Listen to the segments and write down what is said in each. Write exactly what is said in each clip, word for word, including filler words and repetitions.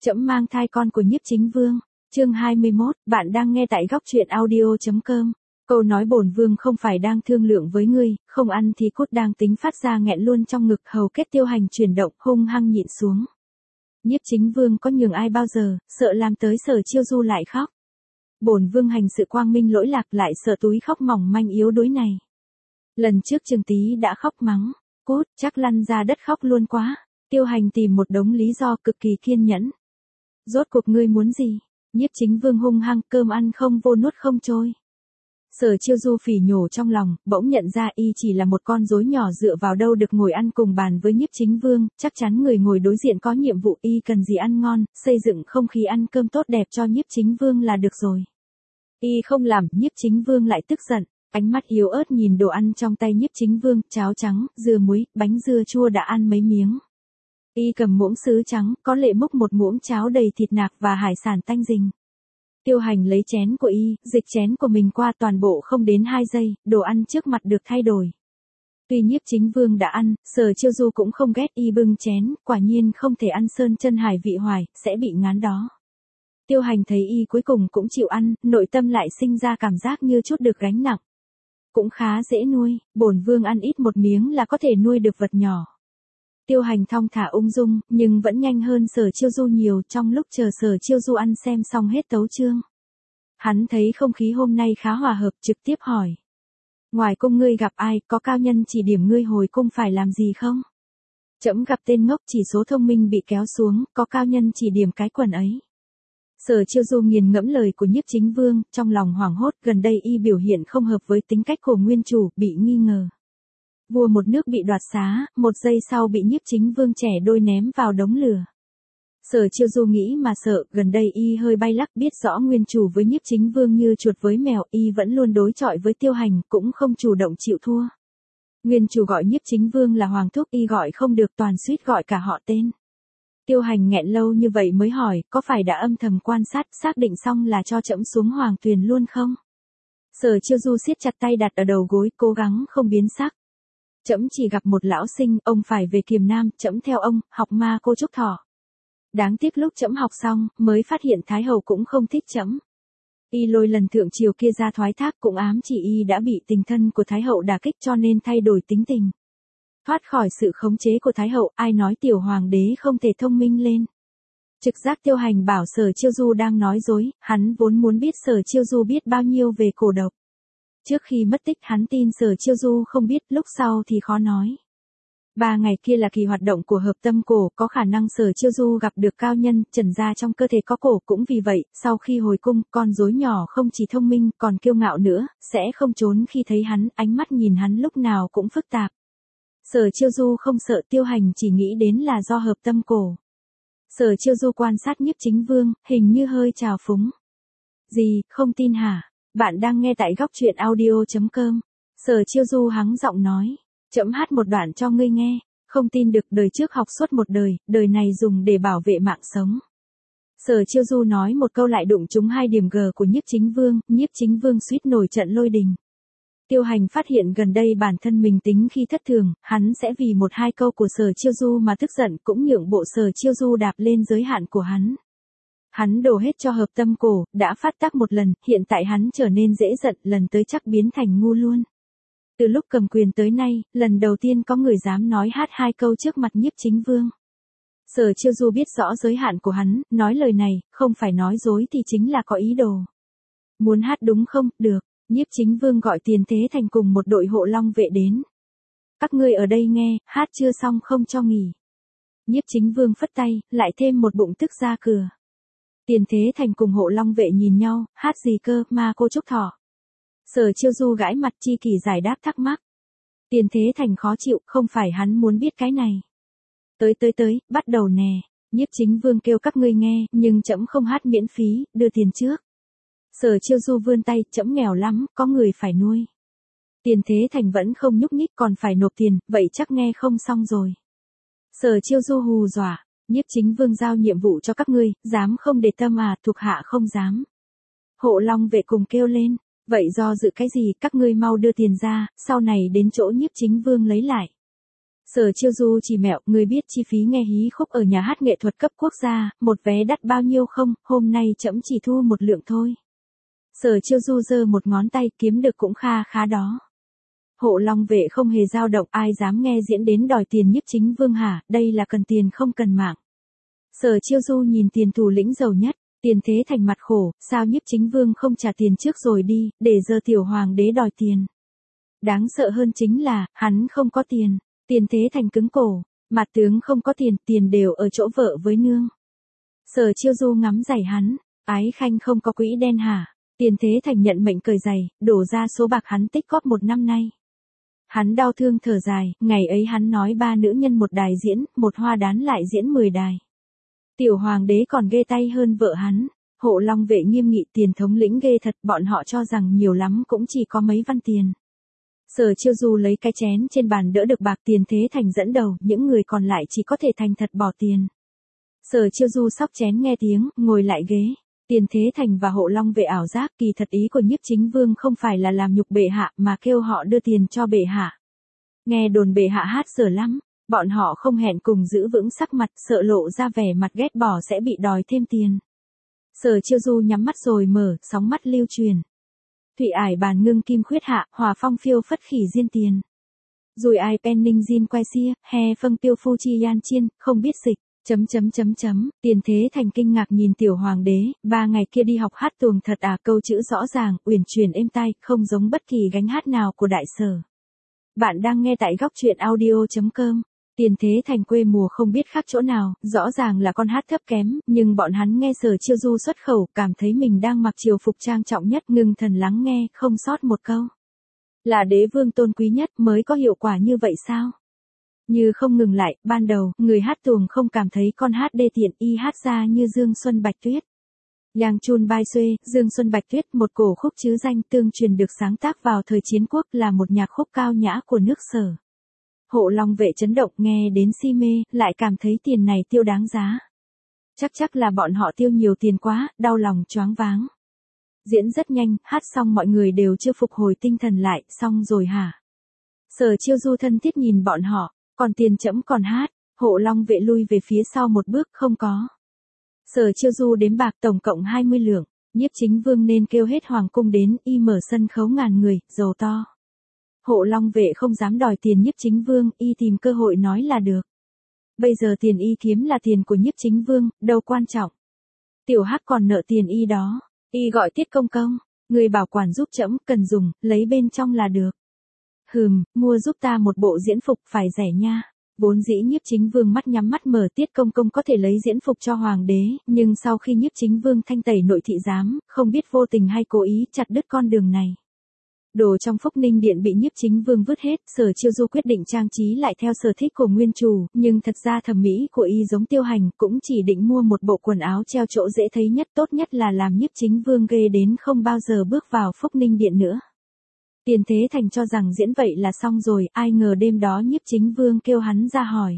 Trẫm mang thai con của Nhiếp Chính Vương. Chương hai mươi mốt, bạn đang nghe tại góc truyện audio chấm com. Câu nói bổn vương không phải đang thương lượng với ngươi, không ăn thì cút đang tính phát ra nghẹn luôn trong ngực, hầu kết Tiêu Hành chuyển động, hung hăng nhịn xuống. Nhiếp Chính Vương có nhường ai bao giờ, sợ làm tới Sở Chiêu Du lại khóc. Bổn vương hành sự quang minh lỗi lạc, lại sợ túi khóc mỏng manh yếu đuối này. Lần trước Trừng Tý đã khóc mắng, cút, chắc lăn ra đất khóc luôn quá. Tiêu Hành tìm một đống lý do cực kỳ kiên nhẫn. Rốt cuộc ngươi muốn gì? Nhiếp Chính Vương hung hăng, cơm ăn không vô nuốt không trôi. Sở Chiêu Du phỉ nhổ trong lòng, bỗng nhận ra y chỉ là một con rối nhỏ, dựa vào đâu được ngồi ăn cùng bàn với Nhiếp Chính Vương, chắc chắn người ngồi đối diện có nhiệm vụ, y cần gì ăn ngon, xây dựng không khí ăn cơm tốt đẹp cho Nhiếp Chính Vương là được rồi. Y không làm, Nhiếp Chính Vương lại tức giận, ánh mắt yếu ớt nhìn đồ ăn trong tay Nhiếp Chính Vương, cháo trắng, dưa muối, bánh dưa chua đã ăn mấy miếng. Y cầm muỗng sứ trắng, có lệ múc một muỗng cháo đầy thịt nạc và hải sản tanh rình. Tiêu Hành lấy chén của y, dịch chén của mình qua, toàn bộ không đến hai giây, đồ ăn trước mặt được thay đổi. Tuy Nhiếp Chính Vương đã ăn, Sở Chiêu Du cũng không ghét, y bưng chén, quả nhiên không thể ăn sơn chân hải vị hoài, sẽ bị ngán đó. Tiêu Hành thấy y cuối cùng cũng chịu ăn, nội tâm lại sinh ra cảm giác như chút được gánh nặng. Cũng khá dễ nuôi, bổn vương ăn ít một miếng là có thể nuôi được vật nhỏ. Tiêu Hành thong thả ung dung, nhưng vẫn nhanh hơn Sở Chiêu Du nhiều. Trong lúc chờ Sở Chiêu Du ăn xem xong hết tấu chương, hắn thấy không khí hôm nay khá hòa hợp, trực tiếp hỏi. Ngoài cung ngươi gặp ai, có cao nhân chỉ điểm ngươi hồi cung phải làm gì không? Trẫm gặp tên ngốc, chỉ số thông minh bị kéo xuống, có cao nhân chỉ điểm cái quần ấy. Sở Chiêu Du nghiền ngẫm lời của Nhiếp Chính Vương, trong lòng hoảng hốt, gần đây y biểu hiện không hợp với tính cách của nguyên chủ, bị nghi ngờ. Vua một nước bị đoạt xá, một giây sau bị Nhiếp Chính Vương trẻ đôi ném vào đống lửa. Sở Chiêu Du nghĩ mà sợ, gần đây y hơi bay lắc, biết rõ nguyên chủ với Nhiếp Chính Vương như chuột với mèo, y vẫn luôn đối chọi với Tiêu Hành, cũng không chủ động chịu thua. Nguyên chủ gọi Nhiếp Chính Vương là Hoàng Thúc, y gọi không được, toàn suýt gọi cả họ tên. Tiêu Hành nghẹn lâu như vậy mới hỏi, có phải đã âm thầm quan sát, xác định xong là cho trẫm xuống hoàng tuyền luôn không? Sở Chiêu Du siết chặt tay đặt ở đầu gối, cố gắng không biến sắc. Trẫm chỉ gặp một lão sinh, ông phải về Kiềm Nam, trẫm theo ông, học ma cô Trúc Thọ. Đáng tiếc lúc trẫm học xong, mới phát hiện Thái Hậu cũng không thích trẫm. Y lôi lần thượng triều kia ra thoái thác, cũng ám chỉ y đã bị tình thân của Thái Hậu đả kích, cho nên thay đổi tính tình. Thoát khỏi sự khống chế của Thái Hậu, ai nói tiểu hoàng đế không thể thông minh lên. Trực giác Tiêu Hành bảo Sở Chiêu Du đang nói dối, hắn vốn muốn biết Sở Chiêu Du biết bao nhiêu về cổ độc. Trước khi mất tích hắn tin Sở Chiêu Du không biết, lúc sau thì khó nói. Ba ngày kia là kỳ hoạt động của hợp tâm cổ, có khả năng Sở Chiêu Du gặp được cao nhân, trần ra trong cơ thể có cổ, cũng vì vậy, sau khi hồi cung, con rối nhỏ không chỉ thông minh, còn kiêu ngạo nữa, sẽ không trốn khi thấy hắn, ánh mắt nhìn hắn lúc nào cũng phức tạp. Sở Chiêu Du không sợ, Tiêu Hành chỉ nghĩ đến là do hợp tâm cổ. Sở Chiêu Du quan sát Nhiếp Chính Vương, hình như hơi trào phúng. Gì, không tin hả? Bạn đang nghe tại góc truyện audio chấm com. Sở Chiêu Du hắng giọng nói. Trẫm hát một đoạn cho ngươi nghe. Không tin được, đời trước học suốt một đời, đời này dùng để bảo vệ mạng sống. Sở Chiêu Du nói một câu lại đụng trúng hai điểm G của Nhiếp Chính Vương. Nhiếp Chính Vương suýt nổi trận lôi đình. Tiêu Hành phát hiện gần đây bản thân mình tính khi thất thường, hắn sẽ vì một hai câu của Sở Chiêu Du mà tức giận, cũng nhượng bộ Sở Chiêu Du đạp lên giới hạn của hắn. Hắn đổ hết cho hợp tâm cổ, đã phát tác một lần, hiện tại hắn trở nên dễ giận, lần tới chắc biến thành ngu luôn. Từ lúc cầm quyền tới nay, lần đầu tiên có người dám nói hát hai câu trước mặt Nhiếp Chính Vương. Sở Chiêu Du biết rõ giới hạn của hắn, nói lời này, không phải nói dối thì chính là có ý đồ. Muốn hát đúng không? Được. Nhiếp Chính Vương gọi Tiền Thế Thành cùng một đội hộ long vệ đến. Các ngươi ở đây nghe, hát chưa xong không cho nghỉ. Nhiếp Chính Vương phất tay, lại thêm một bụng tức ra cửa. Tiền Thế Thành cùng hộ long vệ nhìn nhau, hát gì cơ, ma cô Trúc Thọ. Sở Chiêu Du gãi mặt, chi kỷ giải đáp thắc mắc. Tiền Thế Thành khó chịu, không phải hắn muốn biết cái này. Tới tới tới, bắt đầu nè. Nhiếp Chính Vương kêu các ngươi nghe, nhưng trẫm không hát miễn phí, đưa tiền trước. Sở Chiêu Du vươn tay, trẫm nghèo lắm, có người phải nuôi. Tiền Thế Thành vẫn không nhúc nhích, còn phải nộp tiền, vậy chắc nghe không xong rồi. Sở Chiêu Du hù dọa, Nhiếp Chính Vương giao nhiệm vụ cho các ngươi, dám không để tâm à, thuộc hạ không dám. Hộ long vệ cùng kêu lên, vậy do dự cái gì, các ngươi mau đưa tiền ra, sau này đến chỗ Nhiếp Chính Vương lấy lại. Sở Chiêu Du chỉ mẹo, người biết chi phí nghe hí khúc ở nhà hát nghệ thuật cấp quốc gia, một vé đắt bao nhiêu không, hôm nay trẫm chỉ thu một lượng thôi. Sở Chiêu Du giơ một ngón tay, kiếm được cũng kha khá đó. Hộ Long Vệ không hề dao động, ai dám nghe diễn đến đòi tiền Nhiếp Chính Vương hả, đây là cần tiền không cần mạng. Sở Chiêu Du nhìn tiền thủ lĩnh giàu nhất, Tiền Thế Thành mặt khổ, sao Nhiếp Chính Vương không trả tiền trước rồi đi, để giờ tiểu hoàng đế đòi tiền. Đáng sợ hơn chính là, hắn không có tiền. Tiền Thế Thành cứng cổ, mặt tướng không có tiền, tiền đều ở chỗ vợ với nương. Sở Chiêu Du ngắm giày hắn, ái khanh không có quỹ đen hả? Tiền Thế Thành nhận mệnh cởi giày, đổ ra số bạc hắn tích góp một năm nay. Hắn đau thương thở dài, ngày ấy hắn nói ba nữ nhân một đài diễn, một hoa đán lại diễn mười đài. Tiểu hoàng đế còn ghê tay hơn vợ hắn. Hộ Long Vệ nghiêm nghị, tiền thống lĩnh ghê thật, bọn họ cho rằng nhiều lắm cũng chỉ có mấy văn tiền. Sở Chiêu Du lấy cái chén trên bàn đỡ được bạc. Tiền Thế Thành dẫn đầu, những người còn lại chỉ có thể thành thật bỏ tiền. Sở Chiêu Du xóc chén nghe tiếng, ngồi lại ghế. Tiền Thế Thành và Hộ Long Vệ ảo giác, kỳ thật ý của Nhiếp Chính Vương không phải là làm nhục bệ hạ mà kêu họ đưa tiền cho bệ hạ. Nghe đồn bệ hạ hát dở lắm, bọn họ không hẹn cùng giữ vững sắc mặt, sợ lộ ra vẻ mặt ghét bỏ sẽ bị đòi thêm tiền. Sở Chiêu Du nhắm mắt rồi mở, sóng mắt lưu truyền. Thụy ải bàn ngưng kim khuyết hạ, hòa phong phiêu phất khỉ diên tiền. Rồi ai penning jin quay xia, he phân tiêu phu chi yan chiên, không biết dịch, chấm chấm chấm chấm, Tiền Thế Thành kinh ngạc nhìn tiểu hoàng đế, ba ngày kia đi học hát tuồng thật à, câu chữ rõ ràng, uyển chuyển êm tai, không giống bất kỳ gánh hát nào của đại sở. Bạn đang nghe tại góc truyện audio chấm com. Tiền Thế Thành quê mùa không biết khác chỗ nào, rõ ràng là con hát thấp kém, nhưng bọn hắn nghe Sở Chiêu Du xuất khẩu, cảm thấy mình đang mặc triều phục trang trọng nhất, ngưng thần lắng nghe, không sót một câu. Là đế vương tôn quý nhất mới có hiệu quả như vậy sao? Như không ngừng lại, ban đầu, người hát tuồng không cảm thấy con hát đê tiện, y hát ra như Dương Xuân Bạch Tuyết. Yang Chun Bai Xuê, Dương Xuân Bạch Tuyết, một cổ khúc chứ danh tương truyền được sáng tác vào thời chiến quốc, là một nhạc khúc cao nhã của nước Sở. Hộ Long Vệ chấn động, nghe đến si mê, lại cảm thấy tiền này tiêu đáng giá. Chắc chắc là bọn họ tiêu nhiều tiền quá, đau lòng choáng váng. Diễn rất nhanh, hát xong mọi người đều chưa phục hồi tinh thần lại, xong rồi hả? Sở Chiêu Du thân thiết nhìn bọn họ, còn tiền trẫm còn hát. Hộ Long Vệ lui về phía sau một bước, không có. Sở Chiêu Du đếm bạc tổng cộng hai mươi lượng, Nhiếp Chính Vương nên kêu hết hoàng cung đến, y mở sân khấu ngàn người, giàu to. Hộ Long Vệ không dám đòi tiền Nhiếp Chính Vương, y tìm cơ hội nói là được. Bây giờ tiền y kiếm là tiền của Nhiếp Chính Vương, đâu quan trọng. Tiểu Hắc còn nợ tiền y đó, y gọi Tiết Công Công, người bảo quản giúp trẫm, cần dùng, lấy bên trong là được. Hừm, mua giúp ta một bộ diễn phục, phải rẻ nha. Vốn dĩ Nhiếp Chính Vương mắt nhắm mắt mở, Tiết Công Công có thể lấy diễn phục cho hoàng đế, nhưng sau khi Nhiếp Chính Vương thanh tẩy nội thị giám, không biết vô tình hay cố ý chặt đứt con đường này. Đồ trong Phúc Ninh Điện bị Nhiếp Chính Vương vứt hết, Sở Chiêu Du quyết định trang trí lại theo sở thích của nguyên chủ, nhưng thật ra thẩm mỹ của y giống Tiêu Hành, cũng chỉ định mua một bộ quần áo treo chỗ dễ thấy nhất, tốt nhất là làm Nhiếp Chính Vương ghê đến không bao giờ bước vào Phúc Ninh Điện nữa. Tiền Thế Thành cho rằng diễn vậy là xong rồi, ai ngờ đêm đó Nhiếp Chính Vương kêu hắn ra hỏi.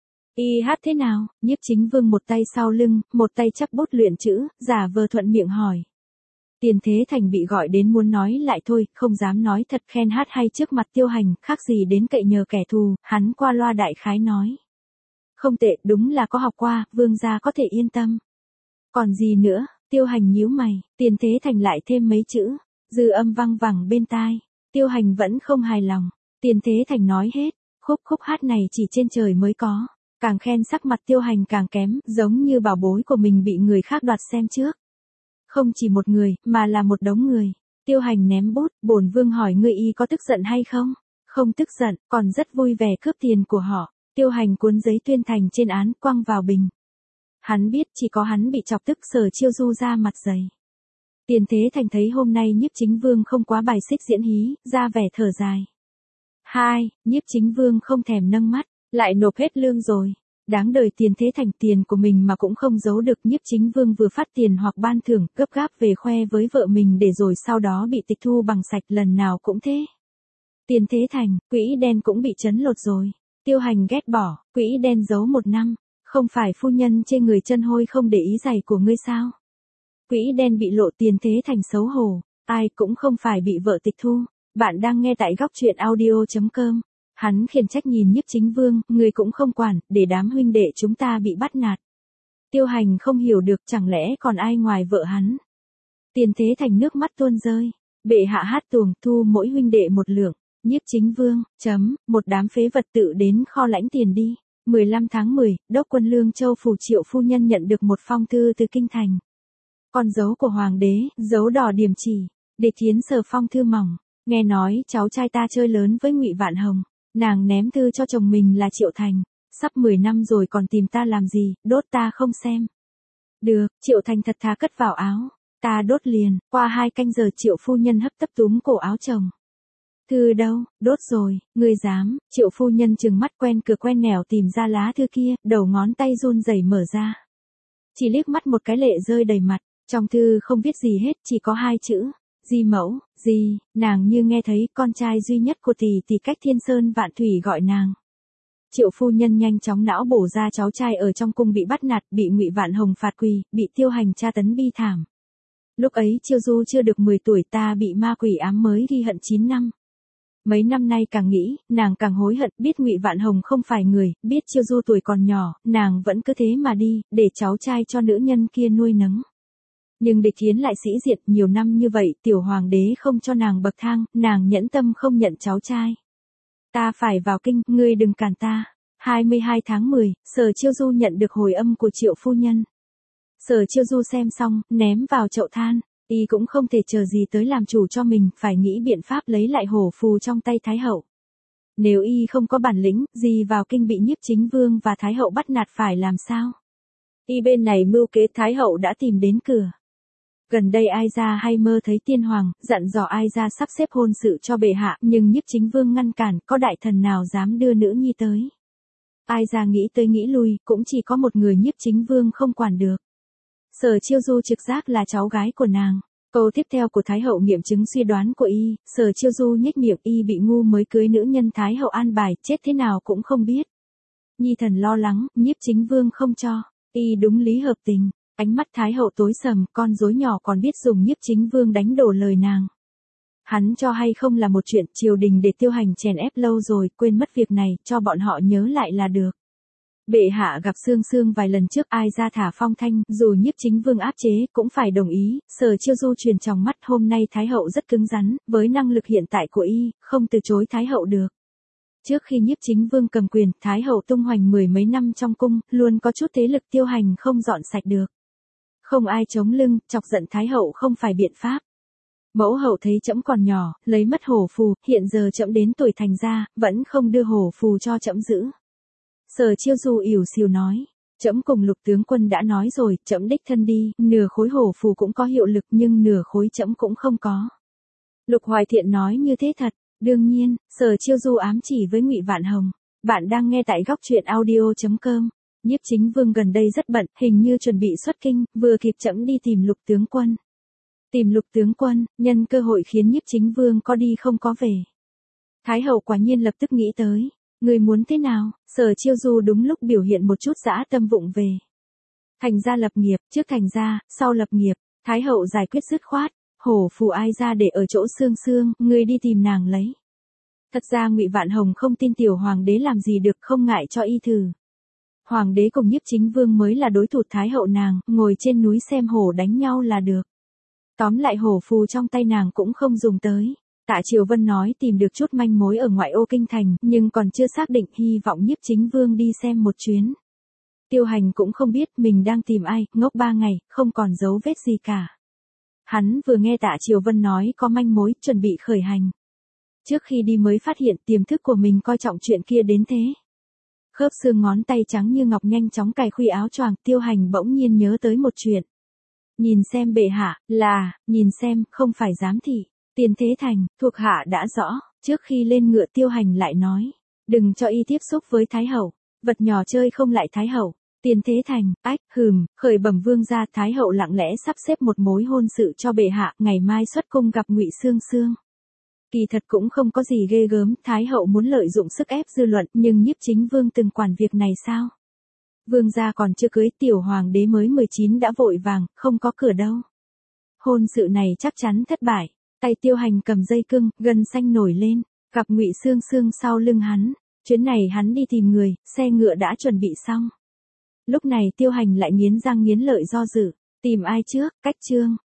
Y hát thế nào? Nhiếp Chính Vương một tay sau lưng, một tay chắp bút luyện chữ, giả vờ thuận miệng hỏi. Tiền Thế Thành bị gọi đến muốn nói lại thôi, không dám nói thật, khen hát hay trước mặt Tiêu Hành, khác gì đến cậy nhờ kẻ thù, hắn qua loa đại khái nói. Không tệ, đúng là có học qua, vương gia có thể yên tâm. Còn gì nữa? Tiêu Hành nhíu mày, Tiền Thế Thành lại thêm mấy chữ, dư âm văng vẳng bên tai. Tiêu Hành vẫn không hài lòng. Tiền Thế Thành nói hết, khúc khúc hát này chỉ trên trời mới có. Càng khen sắc mặt Tiêu Hành càng kém, giống như bảo bối của mình bị người khác đoạt xem trước. Không chỉ một người, mà là một đống người. Tiêu Hành ném bút, bổn vương hỏi ngươi y có tức giận hay không? Không tức giận, còn rất vui vẻ cướp tiền của họ. Tiêu Hành cuốn giấy tuyên thành trên án, quăng vào bình. Hắn biết chỉ có hắn bị chọc tức, Sở Chiêu Du ra mặt dày. Tiền Thế Thành thấy hôm nay Nhiếp Chính Vương không quá bài xích diễn hí, ra vẻ thở dài. Hai, Nhiếp Chính Vương không thèm nâng mắt, lại nộp hết lương rồi. Đáng đời Tiền Thế Thành, tiền của mình mà cũng không giấu được. Nhiếp Chính Vương vừa phát tiền hoặc ban thưởng, gấp gáp về khoe với vợ mình để rồi sau đó bị tịch thu bằng sạch, lần nào cũng thế. Tiền Thế Thành, quỹ đen cũng bị trấn lột rồi. Tiêu Hành ghét bỏ, quỹ đen giấu một năm, không phải phu nhân chê người chân hôi không để ý giày của ngươi sao? Quỹ đen bị lộ, Tiền Thế Thành xấu hổ, ai cũng không phải bị vợ tịch thu. Bạn đang nghe tại góc truyện audio chấm com. Hắn khiển trách nhìn Nhiếp Chính Vương, người cũng không quản, để đám huynh đệ chúng ta bị bắt nạt. Tiêu Hành không hiểu được, chẳng lẽ còn ai ngoài vợ hắn. Tiền Thế Thành nước mắt tuôn rơi. Bệ hạ hát tuồng, thu mỗi huynh đệ một lượng. Nhiếp Chính Vương, chấm, một đám phế vật tự đến kho lãnh tiền đi. mười lăm tháng mười, đốc quân Lương Châu phủ Triệu phu nhân nhận được một phong thư từ kinh thành. Con dấu của hoàng đế, dấu đỏ điểm chỉ. Địch Thiến sờ phong thư mỏng, nghe nói cháu trai ta chơi lớn với Ngụy Vạn Hồng, nàng ném thư cho chồng mình là Triệu Thành. Sắp mười năm rồi còn tìm ta làm gì, đốt ta không xem. Được, Triệu Thành thật thà cất vào áo. Ta đốt liền, qua hai canh giờ Triệu phu nhân hấp tấp túm cổ áo chồng. Thư đâu, đốt rồi, ngươi dám, Triệu phu nhân trừng mắt quen cửa quen nẻo tìm ra lá thư kia, đầu ngón tay run rẩy mở ra. Chỉ liếc mắt một cái lệ rơi đầy mặt, trong thư không viết gì hết, chỉ có hai chữ, Di mẫu, Di, nàng như nghe thấy con trai duy nhất của tỷ tỷ cách thiên sơn vạn thủy gọi nàng. Triệu phu nhân nhanh chóng não bổ ra cháu trai ở trong cung bị bắt nạt, bị Ngụy Vạn Hồng phạt quỳ, bị Tiêu Hành tra tấn bi thảm. Lúc ấy Chiêu Du chưa được mười tuổi, ta bị ma quỷ ám mới ghi hận chín năm. Mấy năm nay càng nghĩ, nàng càng hối hận, biết Ngụy Vạn Hồng không phải người, biết Chiêu Du tuổi còn nhỏ, nàng vẫn cứ thế mà đi, để cháu trai cho nữ nhân kia nuôi nấng. Nhưng Địch Thiến lại sĩ diệt, nhiều năm như vậy, tiểu hoàng đế không cho nàng bậc thang, nàng nhẫn tâm không nhận cháu trai. Ta phải vào kinh, ngươi đừng cản ta. hai mươi hai tháng mười, Sở Chiêu Du nhận được hồi âm của Triệu phu nhân. Sở Chiêu Du xem xong, ném vào chậu than, y cũng không thể chờ gì tới làm chủ cho mình, phải nghĩ biện pháp lấy lại hổ phù trong tay Thái hậu. Nếu y không có bản lĩnh, gì vào kinh bị Nhiếp Chính Vương và Thái hậu bắt nạt phải làm sao? Y bên này mưu kế, Thái hậu đã tìm đến cửa. Gần đây Ai Gia hay mơ thấy tiên hoàng, dặn dò Ai Gia sắp xếp hôn sự cho bệ hạ, nhưng Nhiếp Chính Vương ngăn cản, có đại thần nào dám đưa nữ nhi tới. Ai Gia nghĩ tới nghĩ lui, cũng chỉ có một người Nhiếp Chính Vương không quản được. Sở Chiêu Du trực giác là cháu gái của nàng. Câu tiếp theo của Thái hậu nghiệm chứng suy đoán của y, Sở Chiêu Du nhếch miệng, y bị ngu mới cưới nữ nhân Thái hậu an bài, chết thế nào cũng không biết. Nhi thần lo lắng, Nhiếp Chính Vương không cho, y đúng lý hợp tình. Ánh mắt Thái hậu tối sầm, con rối nhỏ còn biết dùng Nhiếp Chính Vương đánh đổ lời nàng. Hắn cho hay không là một chuyện, triều đình để Tiêu Hành chèn ép lâu rồi, quên mất việc này, cho bọn họ nhớ lại là được. Bệ hạ gặp Sương Sương vài lần trước, Ai Gia thả phong thanh, dù Nhiếp Chính Vương áp chế, cũng phải đồng ý. Sở Chiêu Du truyền trong mắt, hôm nay Thái hậu rất cứng rắn, với năng lực hiện tại của y, không từ chối Thái hậu được. Trước khi Nhiếp Chính Vương cầm quyền, Thái hậu tung hoành mười mấy năm trong cung, luôn có chút thế lực Tiêu Hành không dọn sạch được. Không ai chống lưng, chọc giận Thái hậu không phải biện pháp. Mẫu hậu thấy trẫm còn nhỏ, lấy mất hổ phù, hiện giờ trẫm đến tuổi thành gia, vẫn không đưa hổ phù cho trẫm giữ. Sở Chiêu Du ỉu xìu nói, trẫm cùng Lục tướng quân đã nói rồi, trẫm đích thân đi, nửa khối hổ phù cũng có hiệu lực nhưng nửa khối trẫm cũng không có. Lục Hoài Thiện nói như thế thật, đương nhiên, Sở Chiêu Du ám chỉ với Ngụy Vạn Hồng. Bạn đang nghe tại góc truyện audio chấm com. Nhiếp Chính Vương gần đây rất bận, hình như chuẩn bị xuất kinh, vừa kịp trẫm đi tìm Lục tướng quân. Tìm Lục tướng quân, nhân cơ hội khiến Nhiếp Chính Vương có đi không có về. Thái hậu quả nhiên lập tức nghĩ tới, người muốn thế nào? Sở Chiêu Du đúng lúc biểu hiện một chút dã tâm vụng về. Thành gia lập nghiệp, trước thành gia, sau lập nghiệp, Thái hậu giải quyết dứt khoát, hổ phù Ai Gia để ở chỗ Sương Sương, người đi tìm nàng lấy. Thật ra Ngụy Vạn Hồng không tin tiểu hoàng đế làm gì được, không ngại cho y thử. Hoàng đế cùng Nhiếp Chính Vương mới là đối thủ Thái hậu nàng, ngồi trên núi xem hổ đánh nhau là được. Tóm lại hổ phù trong tay nàng cũng không dùng tới. Tạ Triều Vân nói tìm được chút manh mối ở ngoại ô kinh thành, nhưng còn chưa xác định, hy vọng Nhiếp Chính Vương đi xem một chuyến. Tiêu Hành cũng không biết mình đang tìm ai, ngốc ba ngày, không còn dấu vết gì cả. Hắn vừa nghe Tạ Triều Vân nói có manh mối, chuẩn bị khởi hành. Trước khi đi mới phát hiện tiềm thức của mình coi trọng chuyện kia đến thế. Khớp xương ngón tay trắng như ngọc nhanh chóng cài khuy áo choàng, Tiêu Hành bỗng nhiên nhớ tới một chuyện. Nhìn xem bệ hạ, là, nhìn xem, không phải giám thị. Tiền Thế Thành, thuộc hạ đã rõ, trước khi lên ngựa Tiêu Hành lại nói. Đừng cho y tiếp xúc với Thái hậu, vật nhỏ chơi không lại Thái hậu. Tiền Thế Thành, ách, hừm, khởi bẩm vương gia, Thái hậu lặng lẽ sắp xếp một mối hôn sự cho bệ hạ, ngày mai xuất cung gặp Ngụy Sương Sương. Kỳ thật cũng không có gì ghê gớm, Thái hậu muốn lợi dụng sức ép dư luận, nhưng Nhiếp Chính Vương từng quản việc này sao? Vương gia còn chưa cưới, tiểu hoàng đế mới mười chín đã vội vàng, không có cửa đâu. Hôn sự này chắc chắn thất bại. Tay Tiêu Hành cầm dây cưng, gân xanh nổi lên. Gặp Ngụy Sương Sương sau lưng hắn, chuyến này hắn đi tìm người, xe ngựa đã chuẩn bị xong. Lúc này Tiêu Hành lại nghiến răng nghiến lợi do dự, tìm ai trước, Cách Trương,